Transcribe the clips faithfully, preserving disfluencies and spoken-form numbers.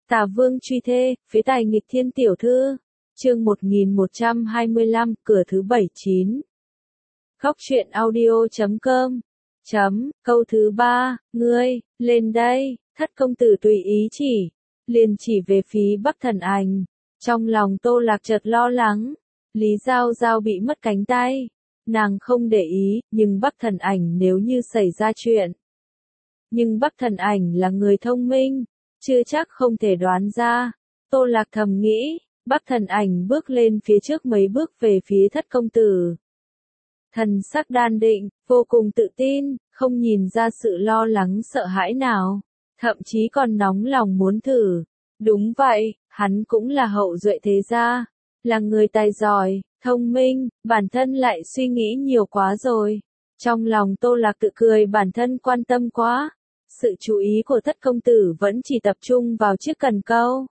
Tà Vương truy thê, phế tài nghịch thiên tiểu thư. Chương một nghìn một trăm hai mươi lăm, cửa thứ bảy mươi chín. Góc truyện audio chấm com. Chấm, câu thứ ba, ngươi, lên đây, thất công tử tùy ý chỉ, liền chỉ về phía Bắc Thần Ảnh. Trong lòng Tô Lạc chợt lo lắng, Lý Giao Giao bị mất cánh tay. Nàng không để ý, nhưng Bắc Thần Ảnh nếu như xảy ra chuyện. Nhưng Bắc Thần Ảnh là người thông minh, chưa chắc không thể đoán ra. Tô Lạc thầm nghĩ, Bắc Thần Ảnh bước lên phía trước mấy bước về phía thất công tử. Thần sắc đan định, vô cùng tự tin, không nhìn ra sự lo lắng sợ hãi nào, thậm chí còn nóng lòng muốn thử. Đúng vậy, hắn cũng là hậu duệ thế gia, là người tài giỏi, thông minh, bản thân lại suy nghĩ nhiều quá rồi. Trong lòng Tô Lạc tự cười bản thân quan tâm quá. Sự chú ý của thất công tử vẫn chỉ tập trung vào chiếc cần câu.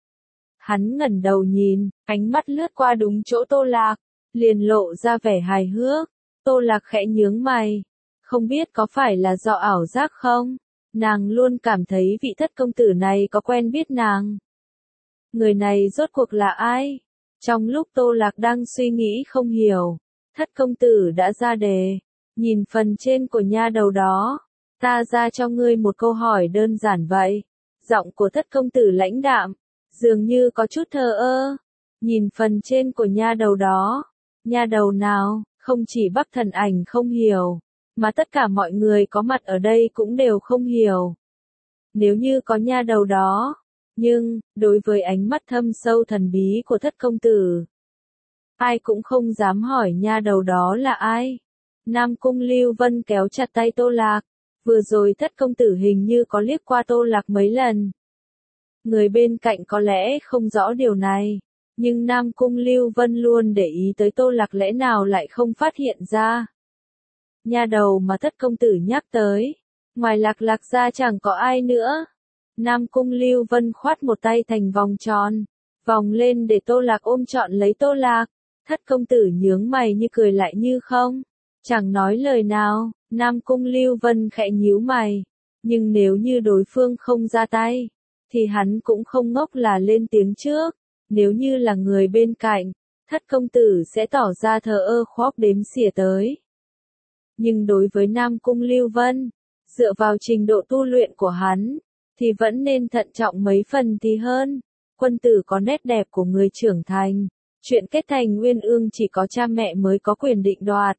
Hắn ngẩng đầu nhìn, ánh mắt lướt qua đúng chỗ Tô Lạc, liền lộ ra vẻ hài hước. Tô Lạc khẽ nhướng mày, không biết có phải là do ảo giác không? Nàng luôn cảm thấy vị thất công tử này có quen biết nàng. Người này rốt cuộc là ai? Trong lúc Tô Lạc đang suy nghĩ không hiểu, thất công tử đã ra đề, nhìn phần trên của nha đầu đó. Ta ra cho ngươi một câu hỏi đơn giản vậy. Giọng của thất công tử lãnh đạm, dường như có chút thờ ơ. Nhìn phần trên của nha đầu đó. Nha đầu nào, không chỉ Bắc Thần Ảnh không hiểu, mà tất cả mọi người có mặt ở đây cũng đều không hiểu. Nếu như có nha đầu đó, nhưng, đối với ánh mắt thâm sâu thần bí của thất công tử, ai cũng không dám hỏi nha đầu đó là ai. Nam Cung Lưu Vân kéo chặt tay Tô Lạc. Vừa rồi thất công tử hình như có liếc qua Tô Lạc mấy lần. Người bên cạnh có lẽ không rõ điều này, nhưng Nam Cung Lưu Vân luôn để ý tới Tô Lạc lẽ nào lại không phát hiện ra. Nha đầu mà thất công tử nhắc tới, ngoài Lạc Lạc ra chẳng có ai nữa. Nam Cung Lưu Vân khoát một tay thành vòng tròn, vòng lên để Tô Lạc ôm trọn lấy Tô Lạc. Thất công tử nhướng mày như cười lại như không, chẳng nói lời nào. Nam Cung Lưu Vân khẽ nhíu mày, nhưng nếu như đối phương không ra tay, thì hắn cũng không ngốc là lên tiếng trước. Nếu như là người bên cạnh, thất công tử sẽ tỏ ra thờ ơ khóc đếm xỉa tới. Nhưng đối với Nam Cung Lưu Vân, dựa vào trình độ tu luyện của hắn, thì vẫn nên thận trọng mấy phần thì hơn. Quân tử có nét đẹp của người trưởng thành, chuyện kết thành uyên ương chỉ có cha mẹ mới có quyền định đoạt.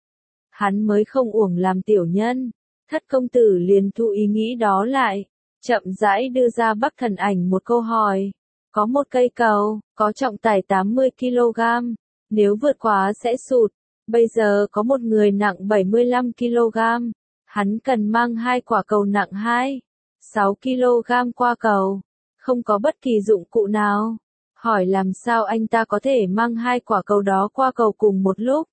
Hắn mới không uổng làm tiểu nhân. Thất công tử liền thu ý nghĩ đó lại, chậm rãi đưa ra Bắc Thần Ảnh một câu hỏi. Có một cây cầu, có trọng tải tám mươi ki lô gam, nếu vượt quá sẽ sụt. Bây giờ có một người nặng bảy mươi lăm ki lô gam, hắn cần mang hai quả cầu nặng hai phẩy sáu ki lô gam qua cầu, không có bất kỳ dụng cụ nào. Hỏi làm sao anh ta có thể mang hai quả cầu đó qua cầu cùng một lúc?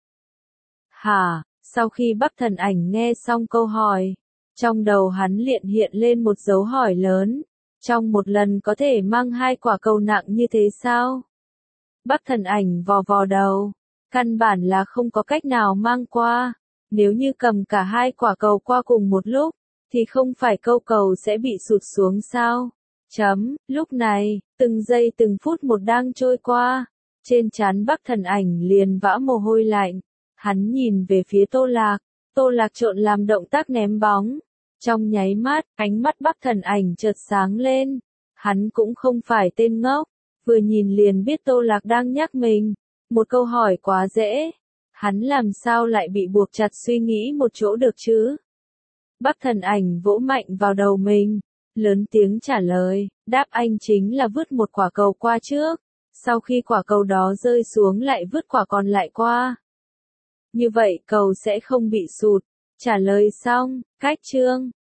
Hả? Sau khi Bắc Thần Ảnh nghe xong câu hỏi, trong đầu hắn liền hiện lên một dấu hỏi lớn. Trong một lần có thể mang hai quả cầu nặng như thế sao? Bắc Thần Ảnh vò vò đầu, căn bản là không có cách nào mang qua. Nếu như cầm cả hai quả cầu qua cùng một lúc, thì không phải câu cầu sẽ bị sụt xuống sao? Chấm, lúc này, từng giây từng phút một đang trôi qua, trên trán Bắc Thần Ảnh liền vã mồ hôi lạnh. Hắn nhìn về phía Tô Lạc, Tô Lạc trộn làm động tác ném bóng. Trong nháy mắt, ánh mắt Bắc Thần Ảnh chợt sáng lên. Hắn cũng không phải tên ngốc, vừa nhìn liền biết Tô Lạc đang nhắc mình. Một câu hỏi quá dễ, hắn làm sao lại bị buộc chặt suy nghĩ một chỗ được chứ? Bắc Thần Ảnh vỗ mạnh vào đầu mình, lớn tiếng trả lời, đáp anh chính là vứt một quả cầu qua trước, sau khi quả cầu đó rơi xuống lại vứt quả còn lại qua. Như vậy cầu sẽ không bị sụt. Trả lời xong, cách chương.